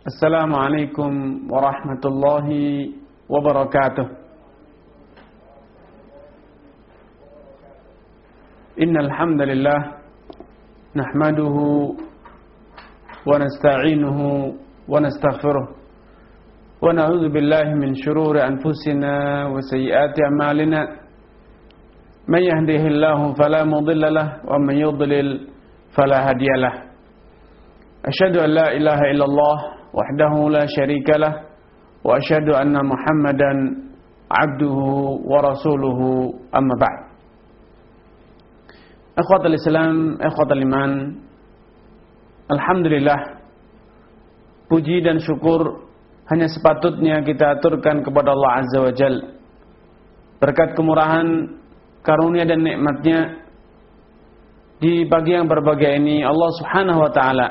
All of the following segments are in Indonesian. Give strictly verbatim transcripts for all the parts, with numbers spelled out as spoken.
Assalamualaikum warahmatullahi wabarakatuh. Innal hamdalillah nahmaduhu wa nasta'inuhu wa nastaghfiruh wa na'udzu billahi min shururi anfusina wa sayyiati a'malina. Man yahdihillahu fala mudilla lahu wa man yudlil fala hadiya lahu. Asyhadu an la ilaha illallah wahdahu la syarika lah wa asyhadu anna Muhammadan abduhu wa rasuluhu amma ba'd. Ikhwatul Islam, ikhwatul iman, alhamdulillah, puji dan syukur hanya sepatutnya kita aturkan kepada Allah Azza wa Jalla. Berkat kemurahan, karunia dan nikmatnya di pagi yang berbahagia ini, Allah Subhanahu wa taala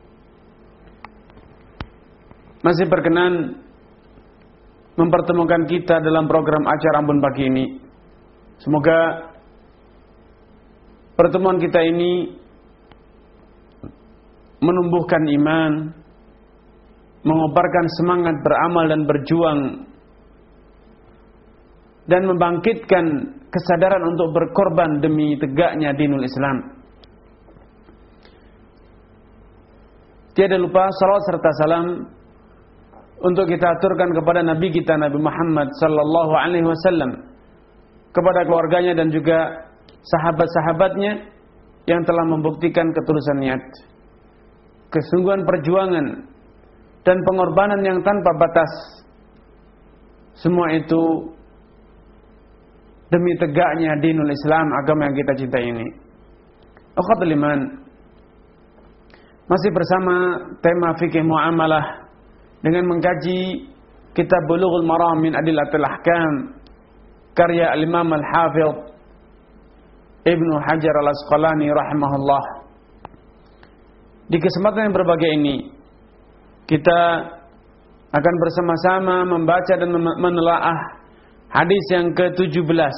masih berkenan mempertemukan kita dalam program acara Ambon pagi ini. Semoga pertemuan kita ini menumbuhkan iman, mengobarkan semangat beramal dan berjuang, dan membangkitkan kesadaran untuk berkorban demi tegaknya dinul Islam. Tiada lupa salawat serta salam untuk kita aturkan kepada Nabi kita Nabi Muhammad sallallahu alaihi wasallam, kepada keluarganya dan juga sahabat-sahabatnya yang telah membuktikan ketulusan niat, kesungguhan perjuangan dan pengorbanan yang tanpa batas. Semua itu demi tegaknya dinul Islam, agama yang kita cintai ini. Akhatul iman, masih bersama tema fikih muamalah dengan mengkaji kitab Bulughul Maram min Adillatil Ahkam karya Al-Imam Al-Hafidh Ibnu Hajar Al-Asqalani rahimahullah. Di kesempatan yang berbahagia ini kita akan bersama-sama membaca dan menelaah hadis yang ke tujuh belas.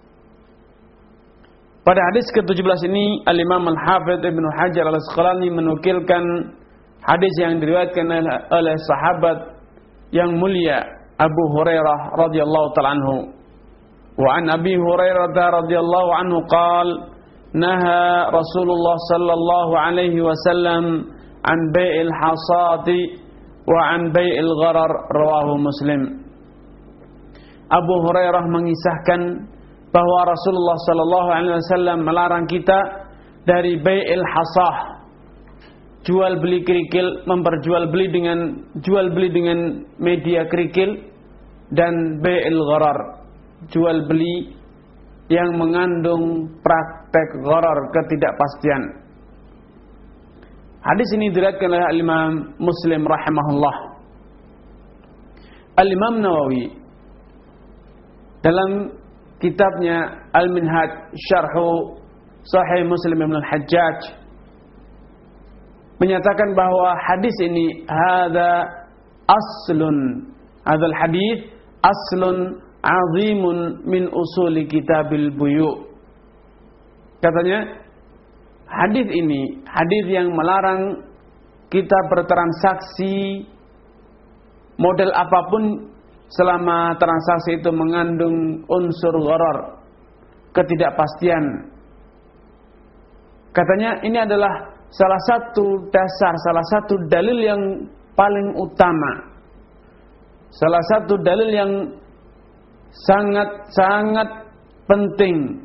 Pada hadis ke tujuh belas ini Al-Imam Al-Hafidh Ibnu Hajar Al-Asqalani menukilkan hadis yang diriwayatkan oleh sahabat yang mulia Abu Hurairah radhiyallahu ta'ala anhu. Wa an Abi Hurairah radhiyallahu anhu qala naha Rasulullah sallallahu alaihi wasallam an bai'il hasati wa an bai'il gharar, rawahu Muslim. Abu Hurairah mengisahkan bahwa Rasulullah sallallahu alaihi wasallam melarang kita dari bai'il hasah, jual beli kerikil, memperjual beli dengan jual beli dengan media kerikil, dan bai'il gharar, jual beli yang mengandung praktek gharar, ketidakpastian. Hadis ini diriwayatkan oleh Imam Muslim rahimahullah. Al-Imam Nawawi dalam kitabnya Al-Minhaj Syarhu Sahih Muslim Ibn Al-Hajjaj menyatakan bahwa hadis ini hadza aslun, hadzal hadis aslun azimun min usuli kitabil buyu. Katanya hadis ini hadis yang melarang kita bertransaksi model apapun selama transaksi itu mengandung unsur gharar, ketidakpastian. Katanya ini adalah salah satu dasar, salah satu dalil yang paling utama, salah satu dalil yang sangat-sangat penting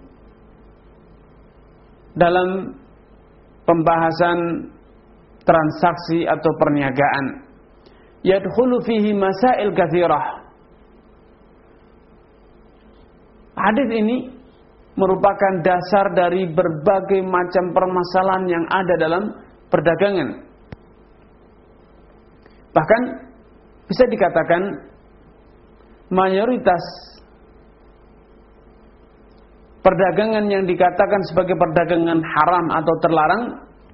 dalam pembahasan transaksi atau perniagaan. Yadkhulu fihi masail katsirah. Hadis ini merupakan dasar dari berbagai macam permasalahan yang ada dalam perdagangan. Bahkan bisa dikatakan mayoritas perdagangan yang dikatakan sebagai perdagangan haram atau terlarang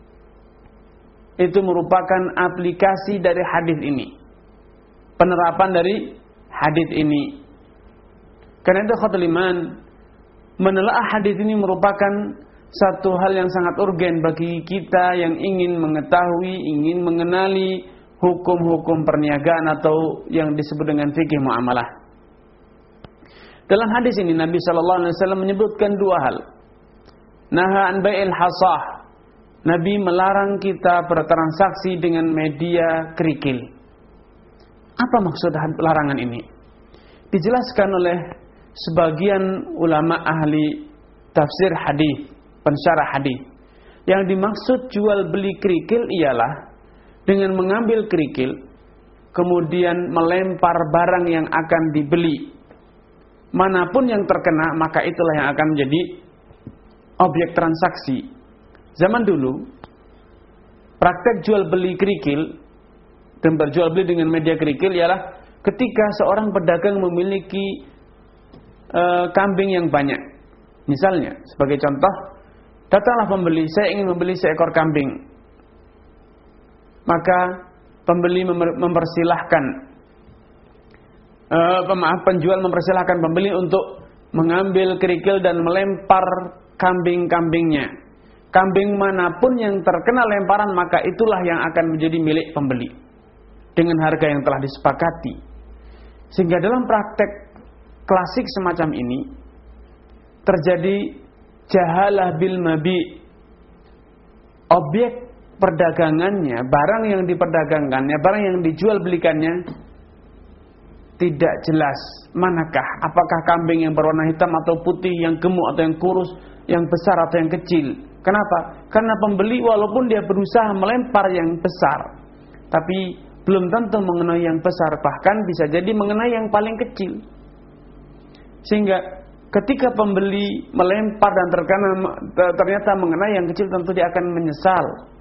itu merupakan aplikasi dari hadis ini, penerapan dari hadis ini. Karena itu khatul iman, menelaah hadis ini merupakan satu hal yang sangat urgen bagi kita yang ingin mengetahui, ingin mengenali hukum-hukum perniagaan atau yang disebut dengan fikih muamalah. Dalam hadis ini Nabi sallallahu alaihi wasallam menyebutkan dua hal. Naha an bai'il hasah. Nabi melarang kita bertransaksi dengan media kerikil. Apa maksud larangan ini? Dijelaskan oleh sebagian ulama ahli tafsir hadis, pensyarah hadis. Yang dimaksud jual beli kerikil ialah dengan mengambil kerikil, kemudian melempar barang yang akan dibeli. Manapun yang terkena, maka itulah yang akan menjadi objek transaksi. Zaman dulu, praktek jual beli kerikil dan berjual beli dengan media kerikil ialah ketika seorang pedagang memiliki e, kambing yang banyak. Misalnya, sebagai contoh, datanglah pembeli, saya ingin membeli seekor kambing. Maka pembeli mempersilahkan, e, pemaaf penjual mempersilahkan pembeli untuk mengambil kerikil dan melempar kambing-kambingnya. Kambing manapun yang terkena lemparan, maka itulah yang akan menjadi milik pembeli dengan harga yang telah disepakati. Sehingga dalam praktek klasik semacam ini terjadi jahalah bil mabi. Objek perdagangannya, barang yang diperdagangkannya, barang yang dijual belikannya tidak jelas manakah, apakah kambing yang berwarna hitam atau putih, yang gemuk atau yang kurus, yang besar atau yang kecil. Kenapa? Karena pembeli walaupun dia berusaha melempar yang besar, tapi belum tentu mengenai yang besar, bahkan bisa jadi mengenai yang paling kecil. Sehingga ketika pembeli melempar dan terkena ternyata mengenai yang kecil, tentu dia akan menyesal.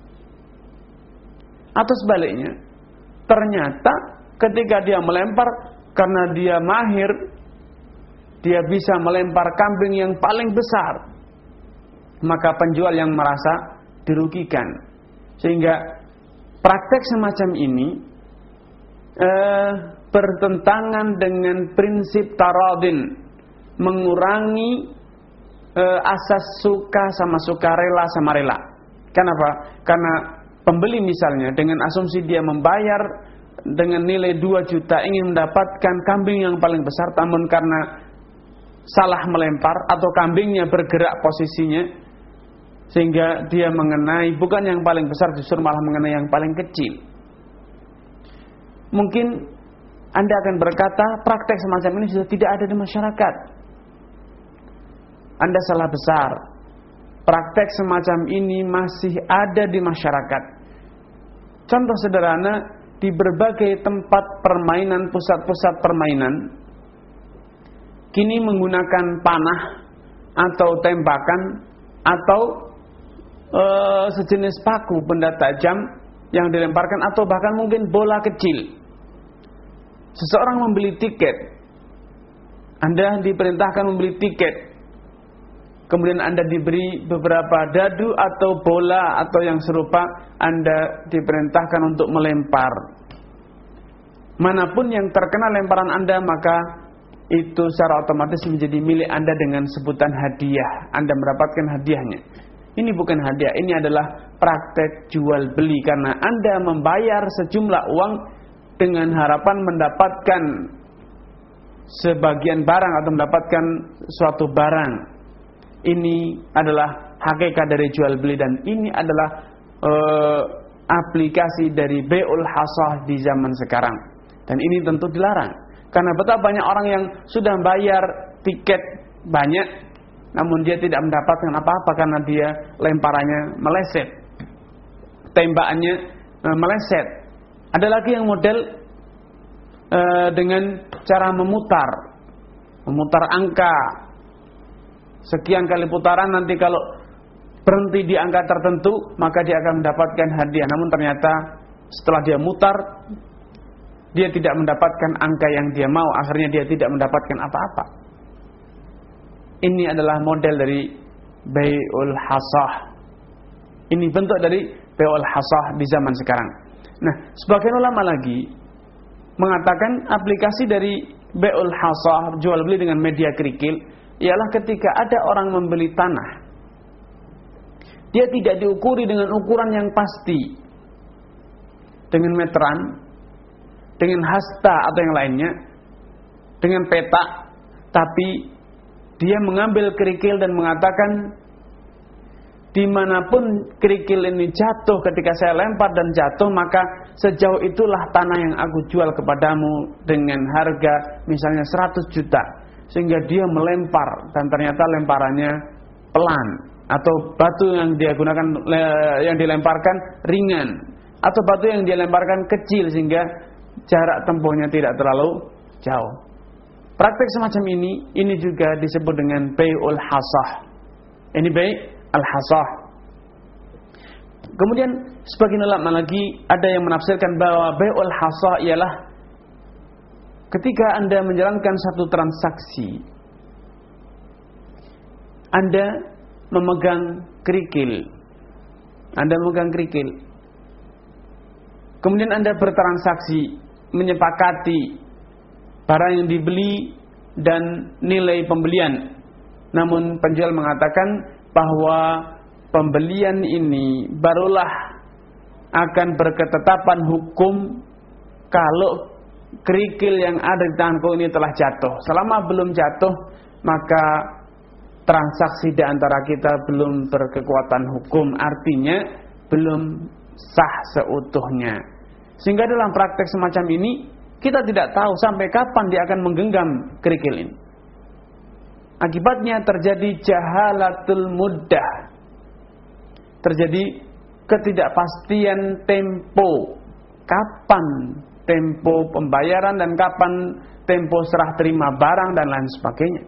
Atau sebaliknya, ternyata ketika dia melempar, karena dia mahir, dia bisa melempar kambing yang paling besar, maka penjual yang merasa dirugikan. Sehingga praktek semacam ini eh, bertentangan dengan prinsip taradin, mengurangi eh, asas suka sama suka, rela sama rela. Kenapa? Karena pembeli misalnya dengan asumsi dia membayar dengan nilai dua juta ingin mendapatkan kambing yang paling besar, namun karena salah melempar atau kambingnya bergerak posisinya sehingga dia mengenai bukan yang paling besar, justru malah mengenai yang paling kecil. Mungkin Anda akan berkata praktek semacam ini sudah tidak ada di masyarakat. Anda salah besar. Praktek semacam ini masih ada di masyarakat. Contoh sederhana, di berbagai tempat permainan, pusat-pusat permainan kini menggunakan panah atau tembakan atau e, sejenis paku, benda tajam yang dilemparkan, atau bahkan mungkin bola kecil. Seseorang membeli tiket, Anda diperintahkan membeli tiket, kemudian Anda diberi beberapa dadu atau bola atau yang serupa, Anda diperintahkan untuk melempar. Manapun yang terkena lemparan Anda, maka itu secara otomatis menjadi milik Anda dengan sebutan hadiah. Anda mendapatkan hadiahnya. Ini bukan hadiah, ini adalah praktek jual beli, karena Anda membayar sejumlah uang dengan harapan mendapatkan sebagian barang atau mendapatkan suatu barang. Ini adalah hakikat dari jual beli, dan ini adalah uh, aplikasi dari bai'ul hasah di zaman sekarang. Dan ini tentu dilarang, karena betapa banyak orang yang sudah bayar tiket banyak, namun dia tidak mendapatkan apa-apa karena dia lemparannya meleset, tembakannya uh, meleset. Ada lagi yang model uh, dengan cara memutar, memutar angka. Sekian kali putaran, nanti kalau berhenti di angka tertentu, maka dia akan mendapatkan hadiah. Namun ternyata setelah dia mutar, dia tidak mendapatkan angka yang dia mau. Akhirnya dia tidak mendapatkan apa-apa. Ini adalah model dari bai'ul hasah. Ini bentuk dari bai'ul hasah di zaman sekarang. Nah, sebagian ulama lagi mengatakan aplikasi dari bai'ul hasah, jual beli dengan media kerikil, ialah ketika ada orang membeli tanah, dia tidak diukuri dengan ukuran yang pasti. dengan meteran, dengan hasta atau yang lainnya, dengan peta, tapi dia mengambil kerikil dan mengatakan, dimanapun kerikil ini jatuh ketika saya lempar dan jatuh, maka sejauh itulah tanah yang aku jual kepadamu dengan harga misalnya seratus juta. Sehingga dia melempar dan ternyata lemparannya pelan, atau batu yang dia gunakan yang dilemparkan ringan, atau batu yang dia lemparkan kecil sehingga jarak tempuhnya tidak terlalu jauh. Praktek semacam ini ini juga disebut dengan bai'ul hasah. Ini bai' al-hasah. Kemudian sebagian ulama lagi ada yang menafsirkan bahwa bai'ul hasah ialah ketika Anda menjalankan satu transaksi, Anda memegang kerikil, Anda memegang kerikil, kemudian Anda bertransaksi, menyepakati barang yang dibeli dan nilai pembelian. Namun penjual mengatakan bahwa pembelian ini barulah akan berketetapan hukum kalau kerikil yang ada di tanganku ini telah jatuh. Selama belum jatuh, maka transaksi di antara kita belum berkekuatan hukum, artinya belum sah seutuhnya. Sehingga dalam praktek semacam ini kita tidak tahu sampai kapan dia akan menggenggam kerikil ini. Akibatnya terjadi jahalatul muddah, terjadi ketidakpastian tempo, kapan tempo pembayaran dan kapan tempo serah terima barang dan lain sebagainya.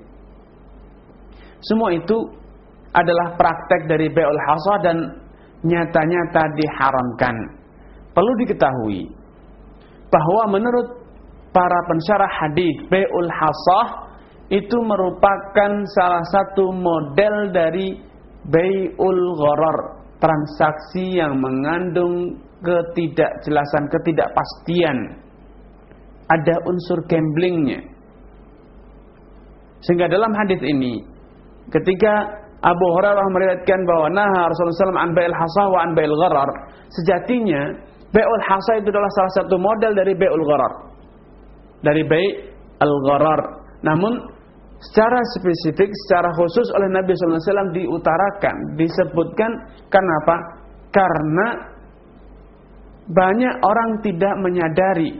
Semua itu adalah praktek dari bai'ul hasah dan nyata-nyata diharamkan. Perlu diketahui bahwa menurut para pensyarah hadis, bai'ul hasah itu merupakan salah satu model dari bai'ul gharar, transaksi yang mengandung ketidakjelasan, ketidakpastian, ada unsur gamblingnya. Sehingga dalam hadis ini, ketika Abu Hurairah meriwayatkan bahwa naha Rasulullah sallallahu alaihi wasallam an bai'il hasah wa an bai'il gharar, sejatinya bai'ul hasah itu adalah salah satu model dari bai'ul gharar, dari bai'ul gharar. Namun secara spesifik, secara khusus oleh Nabi sallallahu alaihi wasallam diutarakan, disebutkan. Kenapa? Karena banyak orang tidak menyadari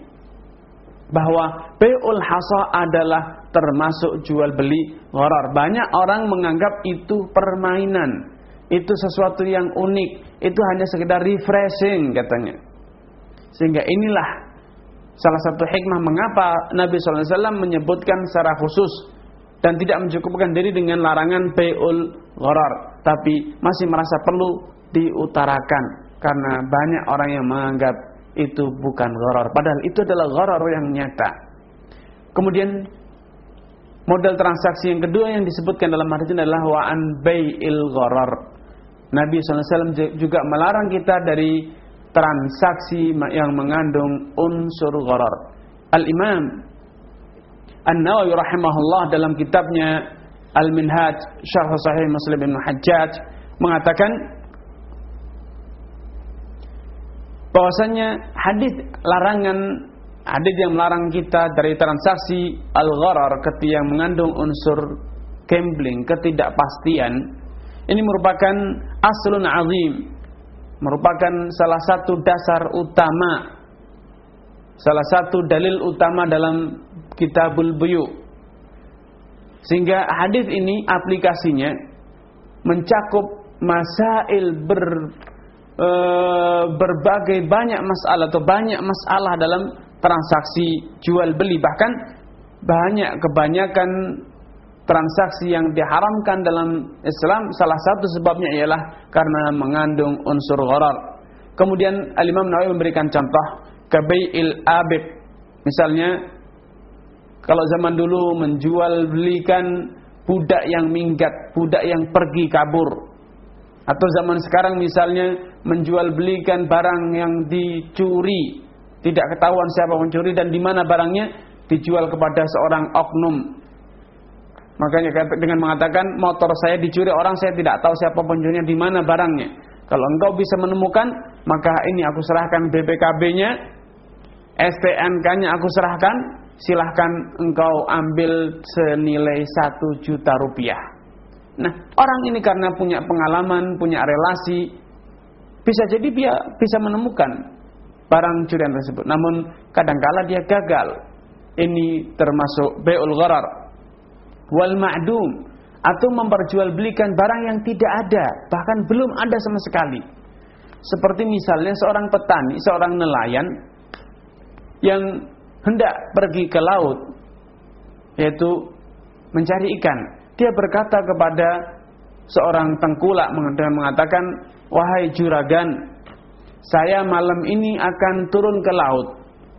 bahwa bai'ul hasah adalah termasuk jual beli gharar. Banyak orang menganggap itu permainan, itu sesuatu yang unik, itu hanya sekedar refreshing katanya. Sehingga inilah salah satu hikmah mengapa Nabi sallallahu alaihi wasallam menyebutkan secara khusus dan tidak mencukupkan diri dengan larangan bai'ul gharar, tapi masih merasa perlu diutarakan karena banyak orang yang menganggap itu bukan gharar, padahal itu adalah gharar yang nyata. Kemudian model transaksi yang kedua yang disebutkan dalam hadis ini adalah wa an bai'il gharar. Nabi sallallahu alaihi wasallam juga melarang kita dari transaksi yang mengandung unsur gharar. Al-Imam An-Nawawi rahimahullah dalam kitabnya Al-Minhaj Syarh Sahih Muslim Ibn Hajjaj mengatakan bahwasanya hadis larangan, hadis yang melarang kita dari transaksi al-gharar ketika yang mengandung unsur gambling, ketidakpastian, ini merupakan aslun azim, merupakan salah satu dasar utama, salah satu dalil utama dalam Kitabul Buyu. Sehingga hadis ini aplikasinya mencakup masail ber e, berbagai banyak masalah atau banyak masalah dalam transaksi jual beli. Bahkan banyak kebanyakan transaksi yang diharamkan dalam Islam, salah satu sebabnya ialah karena mengandung unsur gharar. Kemudian Al-Imam Nawawi memberikan contoh kabai'il abid. Misalnya kalau zaman dulu menjual belikan budak yang minggat, budak yang pergi kabur. Atau zaman sekarang misalnya menjual belikan barang yang dicuri, tidak ketahuan siapa pencuri dan di mana barangnya, dijual kepada seorang oknum. Makanya dengan mengatakan motor saya dicuri orang, saya tidak tahu siapa pencurinya, di mana barangnya. Kalau engkau bisa menemukan, maka ini aku serahkan B P K B-nya, S T N K-nya aku serahkan, silahkan engkau ambil senilai satu juta rupiah. Nah, orang ini karena punya pengalaman, punya relasi, bisa jadi dia bisa menemukan barang curian tersebut. Namun kadangkala dia gagal. Ini termasuk bai'ul gharar wal ma'dum, atau memperjualbelikan barang yang tidak ada, bahkan belum ada sama sekali. Seperti misalnya seorang petani, seorang nelayan yang hendak pergi ke laut, yaitu mencari ikan. Dia berkata kepada seorang tengkulak dengan mengatakan, "Wahai juragan, saya malam ini akan turun ke laut.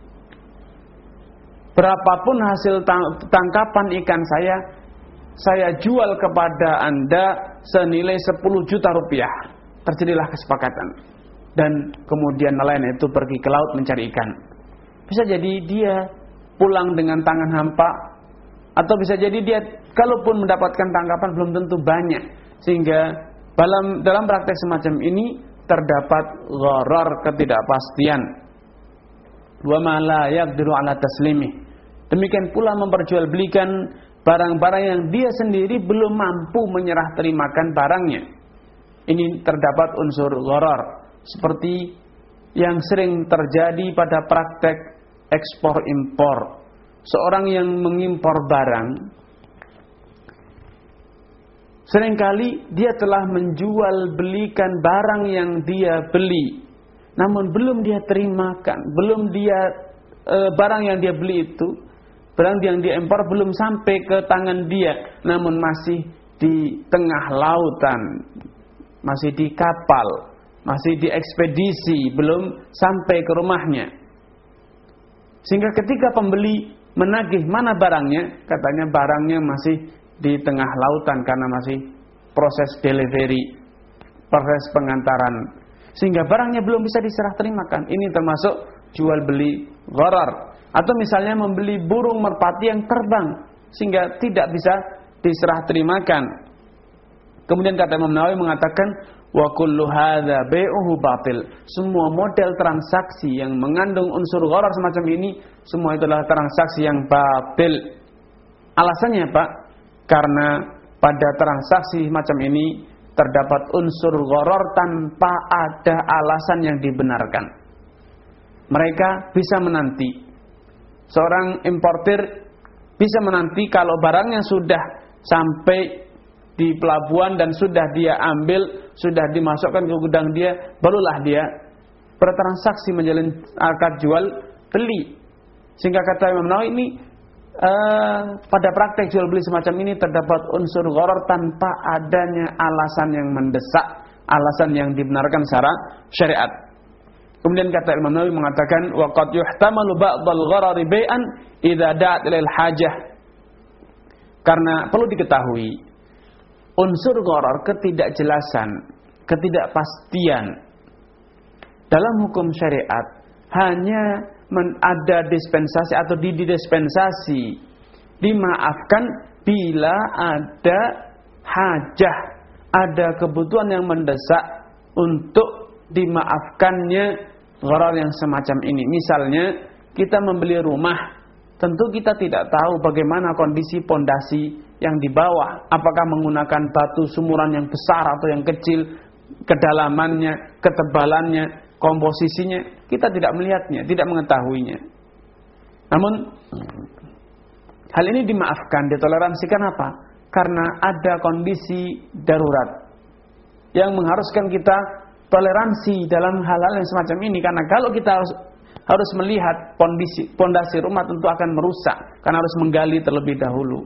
Berapapun hasil tangkapan ikan saya, saya jual kepada Anda senilai sepuluh juta rupiah." Terjadilah kesepakatan. Dan kemudian nelayan itu pergi ke laut mencari ikan. Bisa jadi dia pulang dengan tangan hampa, atau bisa jadi dia kalaupun mendapatkan tangkapan belum tentu banyak. Sehingga dalam dalam praktek semacam ini terdapat gharar, ketidakpastian. Wa ma la yaqdiru ala taslimih. Demikian pula memperjualbelikan barang-barang yang dia sendiri belum mampu menyerah terimakan barangnya. Ini terdapat unsur gharar, seperti yang sering terjadi pada praktek ekspor impor. Seorang yang mengimpor barang, seringkali dia telah menjual belikan barang yang dia beli, namun belum dia terimakan, belum dia e, barang yang dia beli itu, barang yang dia impor belum sampai ke tangan dia, namun masih di tengah lautan, masih di kapal, masih di ekspedisi, belum sampai ke rumahnya. Sehingga ketika pembeli menagih mana barangnya, katanya barangnya masih di tengah lautan karena masih proses delivery, proses pengantaran, sehingga barangnya belum bisa diserah terimakan. Ini termasuk jual beli gharar. Atau misalnya membeli burung merpati yang terbang sehingga tidak bisa diserah terimakan. Kemudian kata Imam Nawawi mengatakan, wa kullu hadza bai'uhu batil. Semua model transaksi yang mengandung unsur gharar semacam ini, semua itulah transaksi yang batil. Alasannya Pak, karena pada transaksi macam ini terdapat unsur gharar tanpa ada alasan yang dibenarkan. Mereka bisa menanti, seorang importir bisa menanti kalau barangnya sudah sampai di pelabuhan dan sudah dia ambil, sudah dimasukkan ke gudang dia, barulah dia bertransaksi menjalin akad jual beli. Sehingga kata Imam Nawawi ini uh, pada praktek jual beli semacam ini terdapat unsur gharar tanpa adanya alasan yang mendesak, alasan yang dibenarkan secara syariat. Kemudian kata Imam Nawawi mengatakan, wa qad yuhtamalu ba'dal gharari bai'an idza da'at ilal hajah. Karena perlu diketahui, unsur gharar, ketidakjelasan, ketidakpastian dalam hukum syariat hanya ada dispensasi atau didispensasi, dimaafkan bila ada hajah, ada kebutuhan yang mendesak untuk dimaafkannya gharar yang semacam ini. Misalnya kita membeli rumah, tentu kita tidak tahu bagaimana kondisi pondasi yang di bawah, apakah menggunakan batu sumuran yang besar atau yang kecil, kedalamannya, ketebalannya, komposisinya, kita tidak melihatnya, tidak mengetahuinya. Namun hal ini dimaafkan, ditoleransikan apa? Karena ada kondisi darurat yang mengharuskan kita toleransi dalam hal-hal yang semacam ini. Karena kalau kita harus harus melihat kondisi pondasi rumah, tentu akan merusak karena harus menggali terlebih dahulu.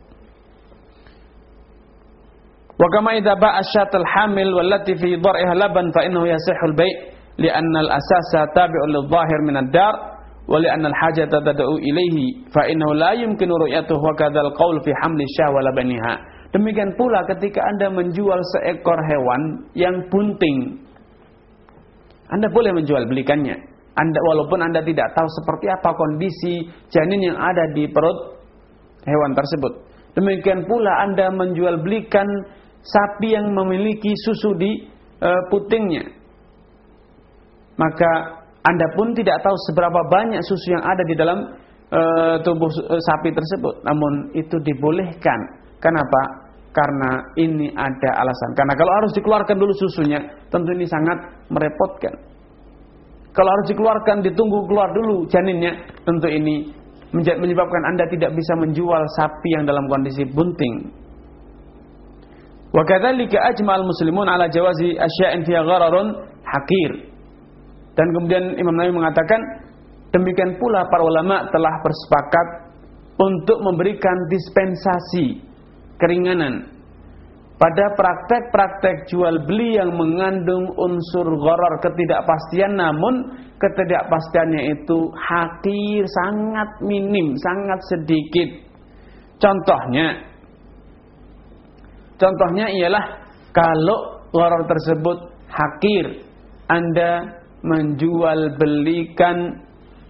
Wa kama idza ba'a asyatal hamil wallati fi dhar'iha laban fa innahu yasihul bai' li'anna al-asasa tabi'un lidh-dhahir min ad-dar wa li'anna al-hajata tad'u ilayhi fa innahu la yumkinu ru'yatuhu wa kadzal qaul fi hamli syah wa labaniha. Demikian pula ketika Anda menjual seekor hewan yang bunting, Anda boleh menjual belikannya. Anda walaupun Anda tidak tahu seperti apa kondisi janin yang ada di perut hewan tersebut. Demikian pula Anda menjual belikan sapi yang memiliki susu di e, putingnya. maka Anda pun tidak tahu seberapa banyak susu yang ada di dalam e, tubuh e, sapi tersebut. Namun itu dibolehkan. Kenapa? Karena ini ada alasan. Karena kalau harus dikeluarkan dulu susunya, tentu ini sangat merepotkan. Kalau harus dikeluarkan, ditunggu keluar dulu janinnya, tentu ini menyebabkan Anda tidak bisa menjual sapi yang dalam kondisi bunting. Wa kadzalika ajma'al muslimun ala jawazi asya'in fiha ghararun hakir. Dan kemudian Imam Nawawi mengatakan, demikian pula para ulama telah bersepakat untuk memberikan dispensasi, keringanan pada praktek-praktek jual beli yang mengandung unsur gharar, ketidakpastian, namun ketidakpastiannya itu hakir, sangat minim, sangat sedikit. Contohnya Contohnya ialah kalau gharar tersebut hakir, Anda menjual belikan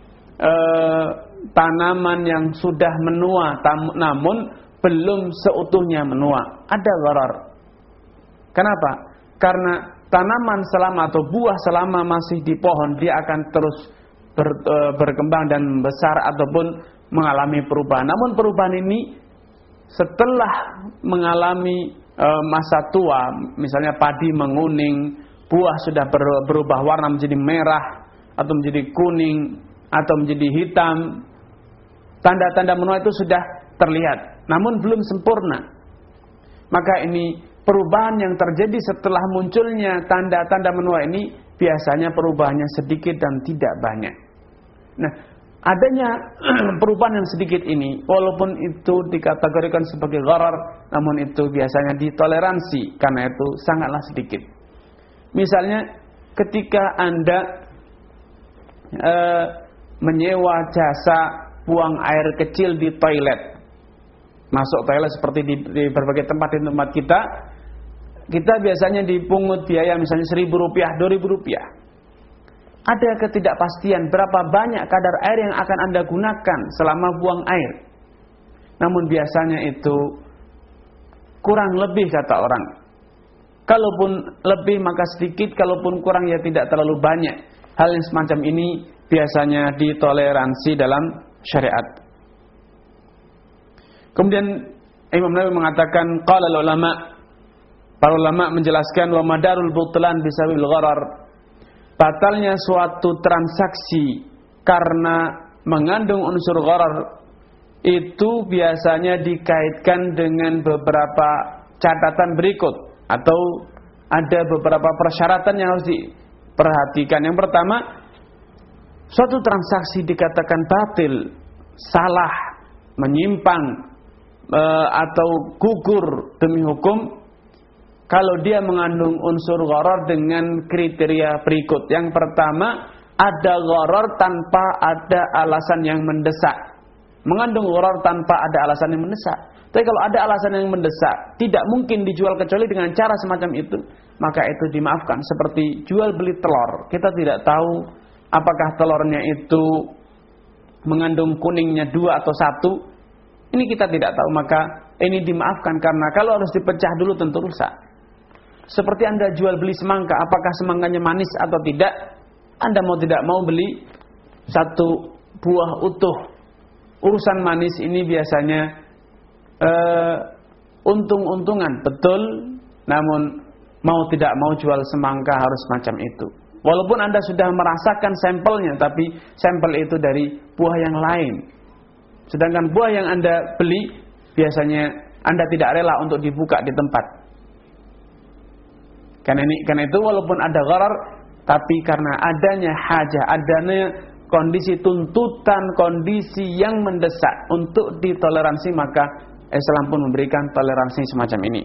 eh, tanaman yang sudah menua tam, namun belum seutuhnya menua, ada gharar. Kenapa? Karena tanaman selama atau buah selama masih di pohon, dia akan terus ber, e, berkembang dan besar ataupun mengalami perubahan. Namun perubahan ini setelah mengalami e, masa tua, misalnya padi menguning, buah sudah ber, berubah warna menjadi merah atau menjadi kuning atau menjadi hitam, tanda-tanda menua itu sudah terlihat, namun belum sempurna. Maka ini perubahan yang terjadi setelah munculnya tanda-tanda menua ini biasanya perubahannya sedikit dan tidak banyak. Nah, adanya perubahan yang sedikit ini, walaupun itu dikategorikan sebagai gharar, namun itu biasanya ditoleransi karena itu sangatlah sedikit. Misalnya ketika Anda e, menyewa jasa buang air kecil di toilet, masuk toilet seperti di, di berbagai tempat di tempat kita, kita biasanya dipungut biaya misalnya seribu rupiah, dua ribu rupiah. Ada ketidakpastian berapa banyak kadar air yang akan Anda gunakan selama buang air. Namun biasanya itu kurang lebih kata orang. Kalaupun lebih maka sedikit, kalaupun kurang ya tidak terlalu banyak. Hal yang semacam ini biasanya ditoleransi dalam syariat. Kemudian Imam Nawawi mengatakan qala ulama, para ulama menjelaskan wa madarul butlan bisabil gharar, batalnya suatu transaksi karena mengandung unsur gharar itu biasanya dikaitkan dengan beberapa catatan berikut atau ada beberapa persyaratan yang harus diperhatikan. Yang pertama, suatu transaksi dikatakan batil, salah, menyimpang e, atau gugur demi hukum kalau dia mengandung unsur gharar dengan kriteria berikut. Yang pertama, ada gharar tanpa ada alasan yang mendesak. Mengandung gharar tanpa ada alasan yang mendesak. Tapi kalau ada alasan yang mendesak, tidak mungkin dijual kecuali dengan cara semacam itu, maka itu dimaafkan. Seperti jual beli telur, kita tidak tahu apakah telurnya itu mengandung kuningnya dua atau satu. Ini kita tidak tahu, maka ini dimaafkan karena kalau harus dipecah dulu tentu rusak. Seperti Anda jual beli semangka, apakah semangkanya manis atau tidak? Anda mau tidak mau beli satu buah utuh. Urusan manis ini biasanya uh, untung-untungan, betul. Namun mau tidak mau jual semangka harus macam itu. Walaupun Anda sudah merasakan sampelnya, tapi sampel itu dari buah yang lain. Sedangkan buah yang Anda beli biasanya Anda tidak rela untuk dibuka di tempat. Karena ini, karena itu walaupun ada gharar, tapi karena adanya hajah, adanya kondisi tuntutan, kondisi yang mendesak untuk ditoleransi, maka Islam pun memberikan toleransi semacam ini.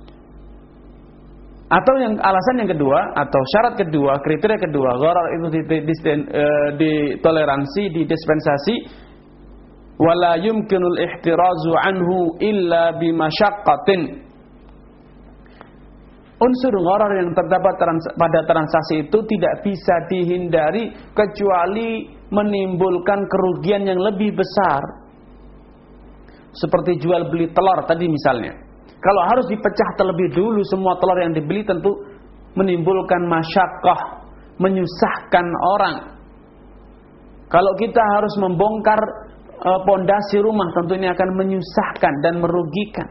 Atau yang alasan yang kedua atau syarat kedua, kriteria kedua, gharar itu ditoleransi, didispensasi, wala yumkinul ihtirazu anhu illa bimasyaqqatin. Unsur gharar yang terdapat pada transaksi itu tidak bisa dihindari kecuali menimbulkan kerugian yang lebih besar. Seperti jual beli telur tadi misalnya. Kalau harus dipecah terlebih dulu semua telur yang dibeli tentu menimbulkan masyaqqah, menyusahkan orang. Kalau kita harus membongkar pondasi uh, rumah, tentu ini akan menyusahkan dan merugikan.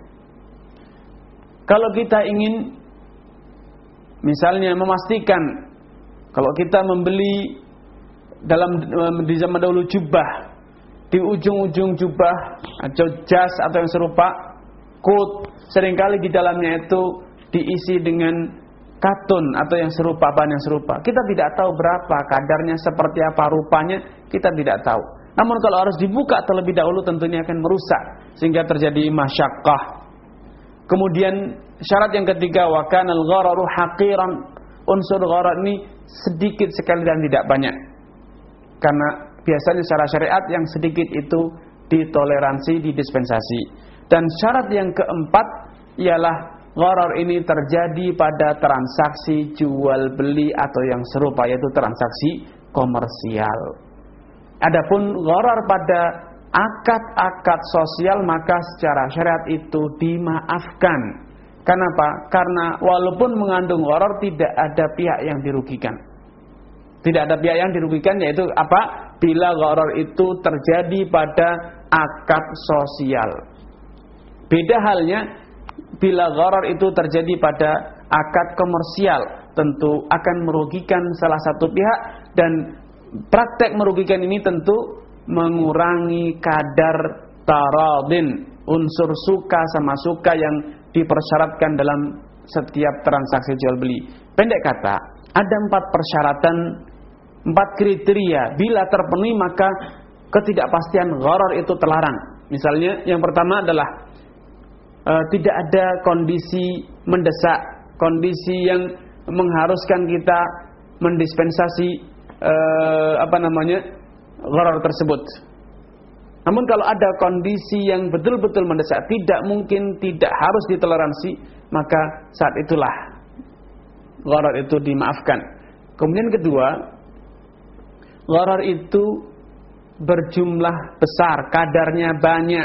Kalau kita ingin misalnya memastikan, kalau kita membeli dalam di zaman dahulu jubah, di ujung-ujung jubah atau jas atau yang serupa, coat, seringkali di dalamnya itu diisi dengan katun atau yang serupa, bahan yang serupa. Kita tidak tahu berapa kadarnya, seperti apa rupanya, kita tidak tahu. Namun kalau harus dibuka terlebih dahulu, tentunya akan merusak sehingga terjadi masyaqqah. Kemudian syarat yang ketiga, wa kana al-ghararu haqiran. Unsur gharar ini sedikit sekali dan tidak banyak. Karena biasanya secara syariat yang sedikit itu ditoleransi, didispensasi. Dan syarat yang keempat ialah gharar ini terjadi pada transaksi jual beli atau yang serupa, yaitu transaksi komersial. Adapun gharar pada akad-akad sosial, maka secara syariat itu dimaafkan. Kenapa? Karena walaupun mengandung gharar, tidak ada pihak yang dirugikan. Tidak ada pihak yang dirugikan, yaitu apa? Bila gharar itu terjadi pada akad sosial. Beda halnya bila gharar itu terjadi pada akad komersial, tentu akan merugikan salah satu pihak, dan praktek merugikan ini tentu mengurangi kadar taradin, unsur suka sama suka yang dipersyaratkan dalam setiap transaksi jual beli. Pendek kata, ada empat persyaratan, empat kriteria. Bila terpenuhi maka ketidakpastian gharar itu terlarang. Misalnya yang pertama adalah e, tidak ada kondisi mendesak, kondisi yang mengharuskan kita mendispensasi e, apa namanya gharar tersebut. Namun kalau ada kondisi yang betul-betul mendesak, tidak mungkin, tidak harus ditoleransi, maka saat itulah gharar itu dimaafkan. Kemudian kedua, gharar itu berjumlah besar, kadarnya banyak,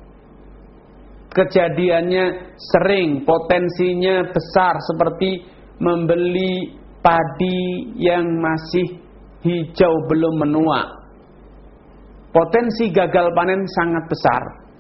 kejadiannya sering, potensinya besar, seperti membeli padi yang masih hijau belum menua. Potensi gagal panen sangat besar.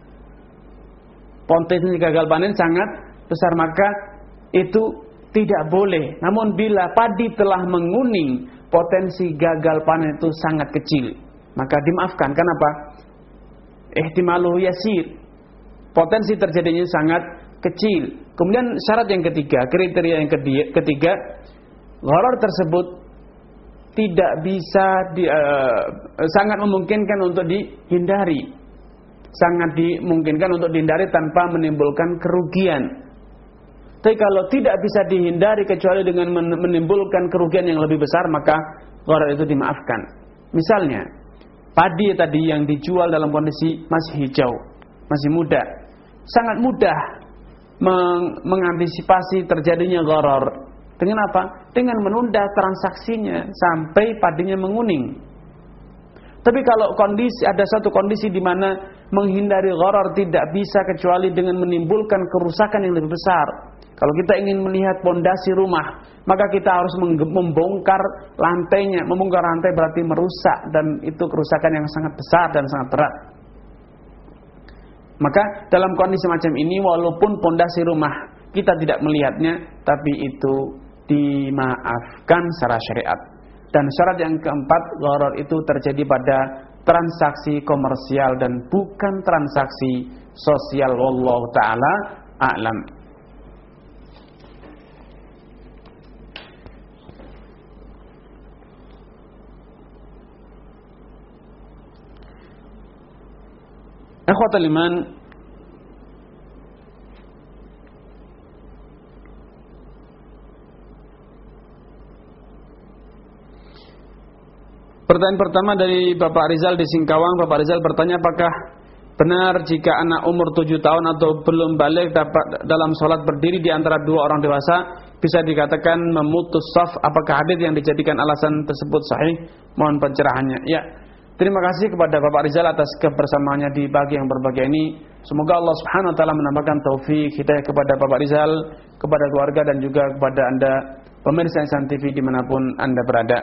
Potensi gagal panen sangat besar, maka itu tidak boleh. Namun bila padi telah menguning, potensi gagal panen itu sangat kecil, maka dimaafkan. Kenapa? Ihtimaluhu yasir. Potensi terjadinya sangat kecil. Kemudian syarat yang ketiga, kriteria yang ketiga, gharar tersebut tidak bisa di, uh, sangat memungkinkan untuk dihindari, sangat dimungkinkan untuk dihindari tanpa menimbulkan kerugian. Tapi kalau tidak bisa dihindari kecuali dengan menimbulkan kerugian yang lebih besar, maka gharar itu dimaafkan. Misalnya padi tadi yang dijual dalam kondisi masih hijau, masih muda, sangat mudah meng- mengantisipasi terjadinya gharar. Dengan apa? Dengan menunda transaksinya sampai padinya menguning. Tapi kalau kondisi, ada satu kondisi di mana menghindari gharar tidak bisa kecuali dengan menimbulkan kerusakan yang lebih besar. Kalau kita ingin melihat pondasi rumah, maka kita harus membongkar lantainya. Membongkar lantai berarti merusak, dan itu kerusakan yang sangat besar dan sangat berat. Maka dalam kondisi macam ini, walaupun pondasi rumah kita tidak melihatnya, tapi itu dimaafkan secara syariat. Dan syarat yang keempat, gharar itu terjadi pada transaksi komersial dan bukan transaksi sosial. Wallahu ta'ala a'lam. Ikhwatul iman, pertanyaan pertama dari Bapak Rizal di Singkawang. Bapak Rizal bertanya, apakah benar jika anak umur tujuh tahun atau belum balik dapat dalam sholat berdiri di antara dua orang dewasa bisa dikatakan memutus shaf? Apakah hadits yang dijadikan alasan tersebut sahih? Mohon pencerahannya. Ya, terima kasih kepada Bapak Rizal atas kebersamaannya di pagi yang berbahagia ini. Semoga Allah Subhanahu wa taala menambahkan taufik hidayah kepada Bapak Rizal, kepada keluarga, dan juga kepada Anda pemirsa Ihsan T V dimanapun Anda berada.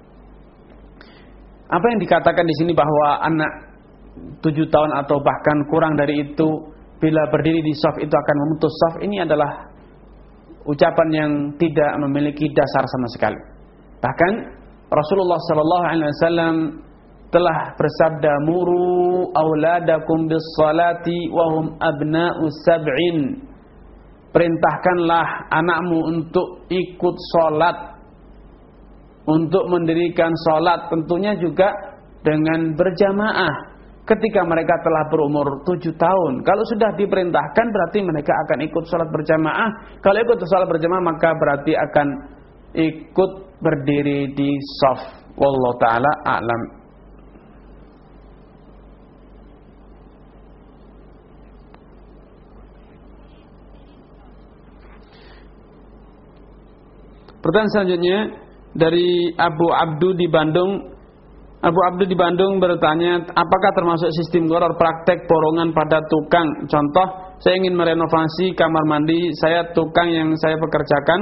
Apa yang dikatakan di sini bahwa anak tujuh tahun atau bahkan kurang dari itu bila berdiri di shaf itu akan memutus shaf, ini adalah ucapan yang tidak memiliki dasar sama sekali. Bahkan Rasulullah sallallahu alaihi wasallam telah bersabda, muru auladakum bis salati wa hum abna'u sab'in. Perintahkanlah anakmu untuk ikut salat, untuk mendirikan salat, tentunya juga dengan berjamaah ketika mereka telah berumur tujuh tahun. Kalau sudah diperintahkan berarti mereka akan ikut salat berjamaah. Kalau ikut salat berjamaah maka berarti akan ikut berdiri di shaf. Wallahu taala a'lam. Pertanyaan selanjutnya dari Abu Abdu di Bandung. Abu Abdu di Bandung bertanya, apakah termasuk sistem gharar praktek borongan pada tukang? Contoh, saya ingin merenovasi kamar mandi, saya tukang yang saya pekerjakan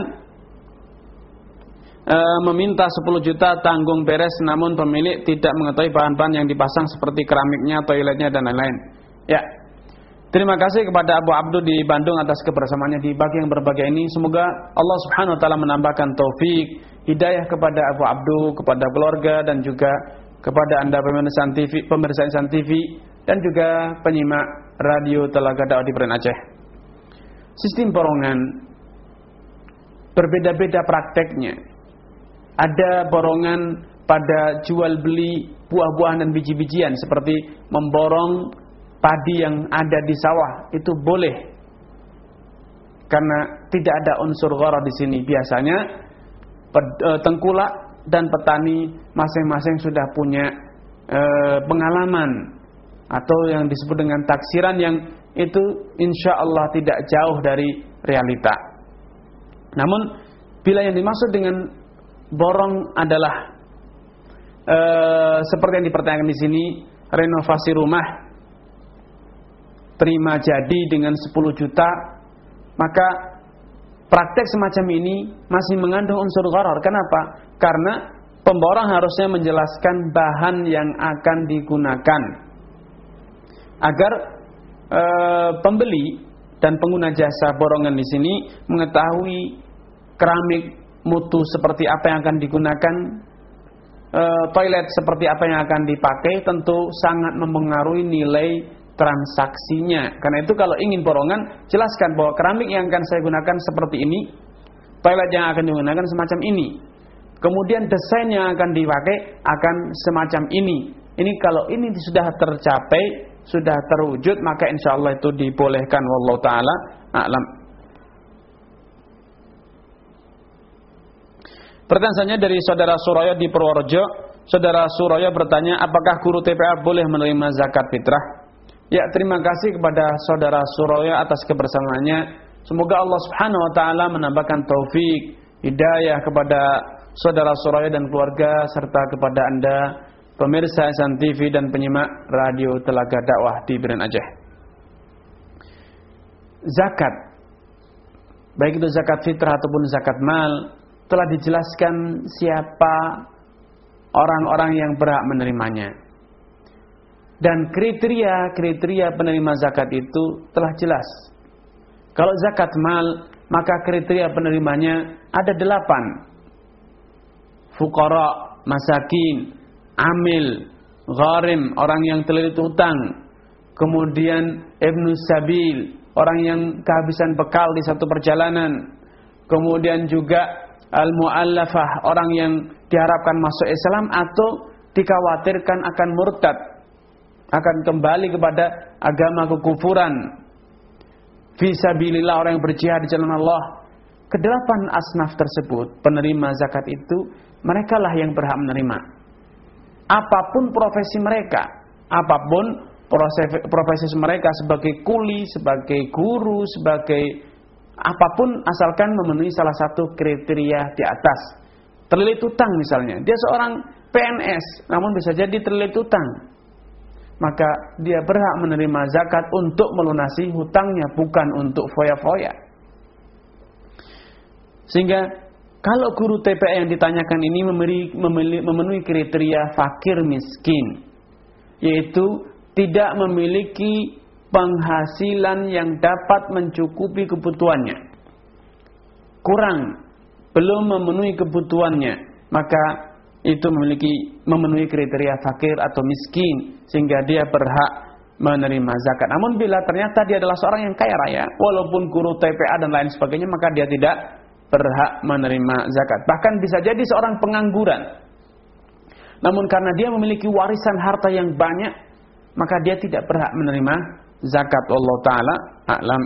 e, meminta sepuluh juta tanggung beres, namun pemilik tidak mengetahui bahan-bahan yang dipasang seperti keramiknya, toiletnya dan lain-lain. Ya. Terima kasih kepada Abu Abdu di Bandung atas kebersamaannya di pagi yang berbahagia ini. Semoga Allah Subhanahu wa taala menambahkan taufik, hidayah kepada Abu Abdu, kepada keluarga dan juga kepada Anda pemirsa Ihsan T V, pemirsa Ihsan T V dan juga penyimak radio Telaga Dakwah di Beren Aceh. Sistem borongan berbeda-beda prakteknya. Ada borongan pada jual beli buah-buahan dan biji-bijian seperti memborong padi yang ada di sawah, itu boleh karena tidak ada unsur gharar di sini. Biasanya tengkulak dan petani masing-masing sudah punya e, pengalaman atau yang disebut dengan taksiran yang itu insya Allah tidak jauh dari realita. Namun bila yang dimaksud dengan borong adalah e, seperti yang dipertanyakan di sini, renovasi rumah terima jadi dengan sepuluh juta, maka praktek semacam ini masih mengandung unsur gharar. Kenapa? Karena pemborong harusnya menjelaskan bahan yang akan digunakan agar e, pembeli dan pengguna jasa borongan di sini mengetahui keramik mutu seperti apa yang akan digunakan, e, toilet seperti apa yang akan dipakai, tentu sangat mempengaruhi nilai transaksinya. Karena itu kalau ingin borongan, jelaskan bahwa keramik yang akan saya gunakan seperti ini, toilet yang akan digunakan semacam ini, kemudian desain yang akan dipakai akan semacam ini. Ini kalau ini sudah tercapai, sudah terwujud, maka insya Allah itu dibolehkan. Wallahu ta'ala a'lam. Pertanyaan selanjutnya dari saudara Suraya di Purworejo. Saudara Suraya bertanya, apakah guru T P A boleh menerima zakat fitrah? Ya, terima kasih kepada saudara Suraya atas kebersamaannya. Semoga Allah Subhanahu wa taala menambahkan taufik, hidayah kepada saudara Suraya dan keluarga serta kepada Anda pemirsa Ihsan T V dan penyimak radio Telaga Dakwah di Beren Aceh. Zakat, baik itu zakat fitrah ataupun zakat mal, telah dijelaskan siapa orang-orang yang berhak menerimanya. Dan kriteria-kriteria penerima zakat itu telah jelas. Kalau zakat mal, maka kriteria penerimanya ada delapan. Fuqara, masakin, amil, gharim, orang yang terlilit hutang. Kemudian ibnu sabil, orang yang kehabisan bekal di satu perjalanan. Kemudian juga al-mu'allafah, orang yang diharapkan masuk Islam atau dikhawatirkan akan murtad, akan kembali kepada agama kekufuran. Fisabilillah, orang yang berjihad di jalan Allah. Kedelapan asnaf tersebut, penerima zakat itu, mereka lah yang berhak menerima. Apapun profesi mereka, apapun profesi mereka, sebagai kuli, sebagai guru, sebagai apapun, asalkan memenuhi salah satu kriteria di atas. Terlilit utang misalnya, dia seorang P N S, namun bisa jadi terlilit utang, maka dia berhak menerima zakat untuk melunasi hutangnya, bukan untuk foya-foya. Sehingga Kalau guru T P A yang ditanyakan ini memenuhi, memenuhi kriteria fakir miskin, yaitu tidak memiliki penghasilan yang dapat mencukupi kebutuhannya, kurang, belum memenuhi kebutuhannya, maka itu memiliki memenuhi kriteria fakir atau miskin sehingga dia berhak menerima zakat. Namun bila ternyata dia adalah seorang yang kaya raya, walaupun guru T P A dan lain sebagainya, maka dia tidak berhak menerima zakat. Bahkan bisa jadi seorang pengangguran, namun karena dia memiliki warisan harta yang banyak, maka dia tidak berhak menerima zakat. Allah Ta'ala a'lam.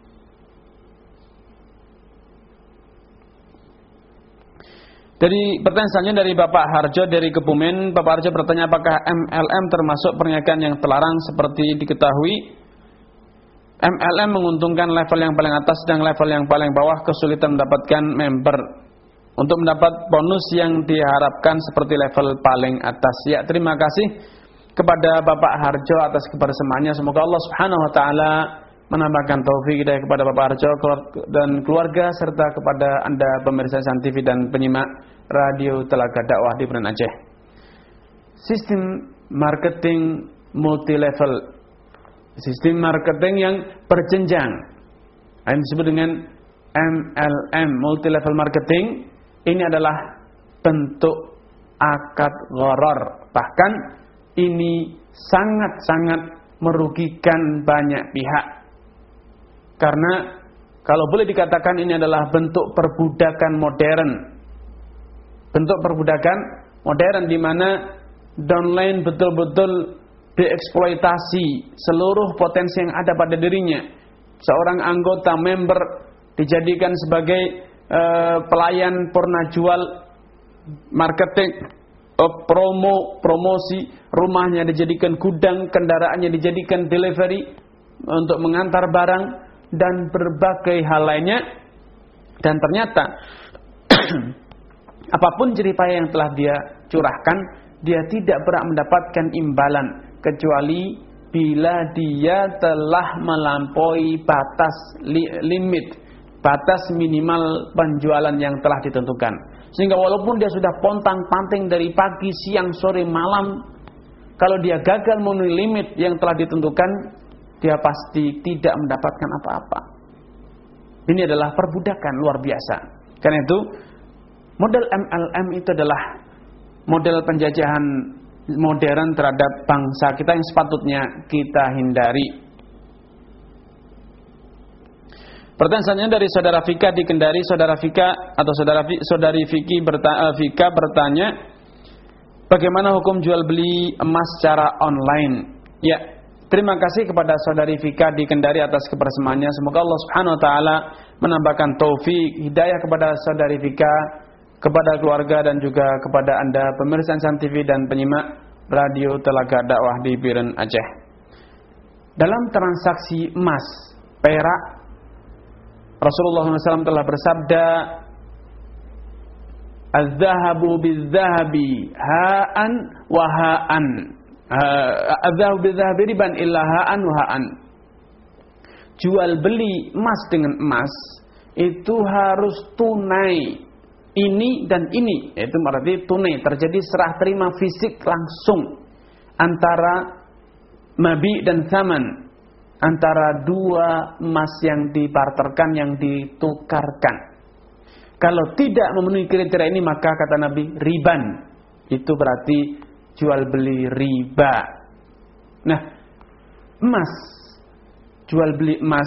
Dari pertanyaan selanjutnya dari Bapak Harjo dari Kebumen. Bapak Harjo bertanya, apakah M L M termasuk perniagaan yang terlarang? Seperti diketahui, M L M menguntungkan level yang paling atas, dan level yang paling bawah kesulitan mendapatkan member untuk mendapat bonus yang diharapkan seperti level paling atas. Ya, terima kasih kepada Bapak Harjo atas kebersamaannya. Semoga Allah Subhanahu wa taala menambahkan taufik hidayah kepada Bapak Harjo dan keluarga, serta kepada Anda pemirsa San T V dan penyimak Radio Telaga Dakwah di Beren Aceh. Sistem marketing multi level, sistem marketing yang berjenjang, yang disebut dengan M L M, multi level marketing, ini adalah bentuk akad gharar. Bahkan ini sangat-sangat merugikan banyak pihak. Karena kalau boleh dikatakan ini adalah bentuk perbudakan modern. Bentuk perbudakan modern di mana downline betul-betul dieksploitasi seluruh potensi yang ada pada dirinya. Seorang anggota member dijadikan sebagai uh, pelayan purna jual, marketing, uh, promo, promosi, rumahnya dijadikan gudang, kendaraannya dijadikan delivery untuk mengantar barang dan berbagai hal lainnya. Dan ternyata apapun jeripaya yang telah dia curahkan, dia tidak pernah mendapatkan imbalan kecuali bila dia telah melampaui batas li, limit, batas minimal penjualan yang telah ditentukan. Sehingga walaupun dia sudah pontang-panting dari pagi, siang, sore, malam, kalau dia gagal memenuhi limit yang telah ditentukan, dia pasti tidak mendapatkan apa-apa. Ini adalah perbudakan luar biasa. Karena itu model M L M itu adalah model penjajahan modern terhadap bangsa kita yang sepatutnya kita hindari. Pertanyaan selanjutnya dari saudara Fika di Kendari. Saudara Fika atau saudara saudari Fiki bertanya, Fika bertanya, bagaimana hukum jual beli emas secara online? Ya, terima kasih kepada saudari Fika di Kendari atas kebersamaannya. Semoga Allah Subhanahu wa taala menambahkan taufik hidayah kepada saudari Fika, kepada keluarga, dan juga kepada Anda pemirsa San T V dan penyimak Radio Telaga Dakwah di Biren Aceh. Dalam transaksi emas, perak, Rasulullah shallallahu alaihi wasallam telah bersabda, "Az-zahabu biz-zahabi ha'an wa ha'an. Az-zahabu biz-zahabi riban illa ha'an wa ha'an." Jual beli emas dengan emas itu harus tunai, ini dan ini, yaitu berarti tunai, terjadi serah terima fisik langsung antara mabi dan saman, antara dua emas yang dibarterkan, yang ditukarkan. Kalau tidak memenuhi kriteria ini, maka kata Nabi, riban, itu berarti jual beli riba. Nah, emas, jual beli emas,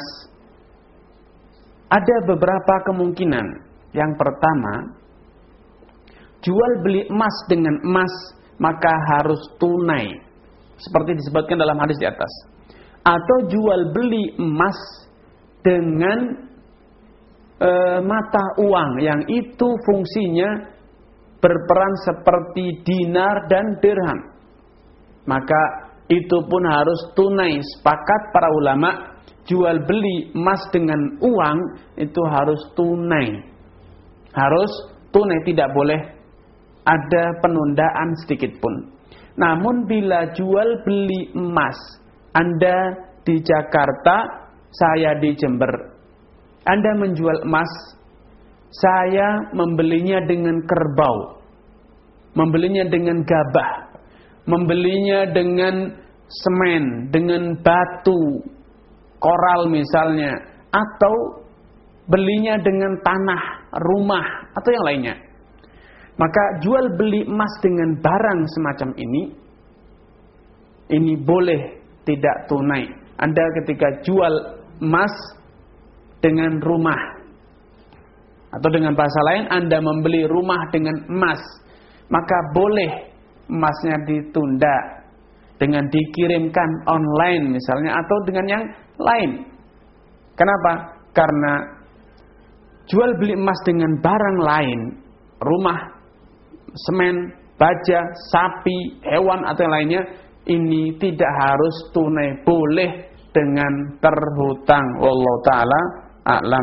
ada beberapa kemungkinan. Yang pertama, jual beli emas dengan emas maka harus tunai, seperti disebutkan dalam hadis di atas. Atau jual beli emas dengan e, mata uang yang itu fungsinya berperan seperti dinar dan dirham, maka itu pun harus tunai. Sepakat para ulama, jual beli emas dengan uang itu harus tunai, harus tunai, tidak boleh ada penundaan sedikit pun. Namun bila jual beli emas, Anda di Jakarta, saya di Jember, Anda menjual emas saya membelinya dengan kerbau, membelinya dengan gabah, membelinya dengan semen, dengan batu, koral misalnya, atau belinya dengan tanah, rumah, atau yang lainnya. Maka jual beli emas dengan barang semacam ini, ini boleh tidak tunai. Anda ketika jual emas dengan rumah, atau dengan bahasa lain Anda membeli rumah dengan emas, maka boleh emasnya ditunda dengan dikirimkan online misalnya, atau dengan yang lain. Kenapa? Karena jual beli emas dengan barang lain, rumah, semen, baja, sapi, hewan atau yang lainnya, ini tidak harus tunai, boleh dengan terhutang. Wallahu ta'ala a'lam.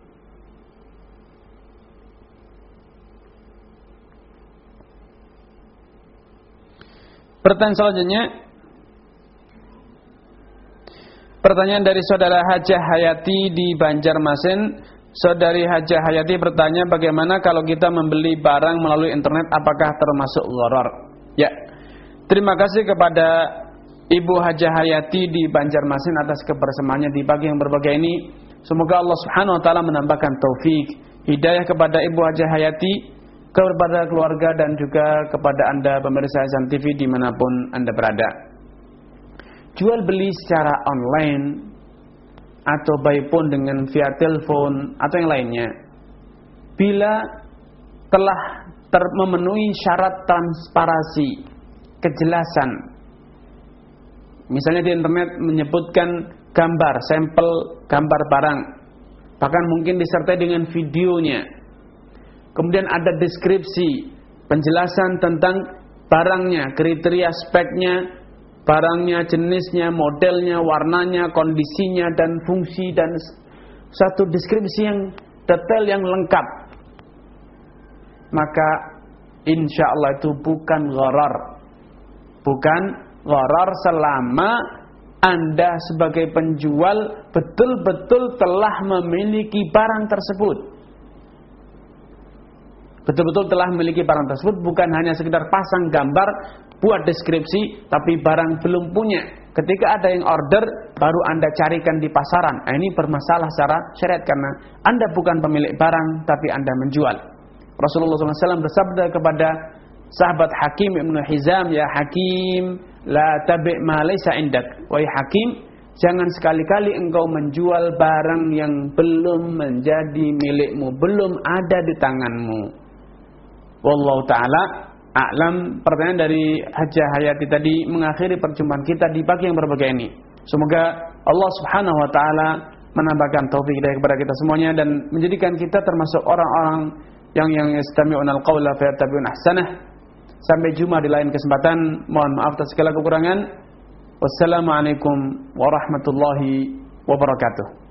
Pertanyaan selanjutnya, pertanyaan dari saudara Hajah Hayati di Banjarmasin. Saudari Hajah Hayati bertanya, bagaimana kalau kita membeli barang melalui internet, apakah termasuk gharar? Ya, terima kasih kepada Ibu Hajah Hayati di Banjarmasin atas kebersamaannya di pagi yang berbahagia ini. Semoga Allah Subhanahu wa taala menambahkan taufik, hidayah kepada Ibu Hajah Hayati, kepada keluarga, dan juga kepada Anda pemirsa Azan T V dimanapun Anda berada. Jual beli secara online atau by phone dengan via telepon atau yang lainnya, bila telah ter- memenuhi syarat transparansi, kejelasan, misalnya di internet menyebutkan gambar, sampel gambar barang, bahkan mungkin disertai dengan videonya, kemudian ada deskripsi, penjelasan tentang barangnya, kriteria speknya, barangnya, jenisnya, modelnya, warnanya, kondisinya, dan fungsi, dan satu deskripsi yang detail, yang lengkap, maka insya Allah itu bukan gharar. Bukan gharar selama Anda sebagai penjual betul-betul telah memiliki barang tersebut. Betul-betul telah memiliki barang tersebut, bukan hanya sekedar pasang gambar, buat deskripsi, tapi barang belum punya. Ketika ada yang order, baru Anda carikan di pasaran. Nah, ini bermasalah secara syariat, karena Anda bukan pemilik barang, tapi Anda menjual. Rasulullah shallallahu alaihi wasallam bersabda kepada sahabat Hakim ibnu Hizam, ya Hakim, la tabi' ma laysa indak. Wahai Hakim, jangan sekali-kali engkau menjual barang yang belum menjadi milikmu, belum ada di tanganmu. Wallahu ta'ala a'lam. Pertanyaan dari Hajah Hayati tadi mengakhiri perjumpaan kita di pagi yang berbahagia ini. Semoga Allah Subhanahu wa taala menambahkan taufik hidayah kepada kita semuanya, dan menjadikan kita termasuk orang-orang yang yang yastami'unal qawla fayattabi'una ahsanah. Sampai jumpa di lain kesempatan. Mohon maaf atas segala kekurangan. Wassalamualaikum warahmatullahi wabarakatuh.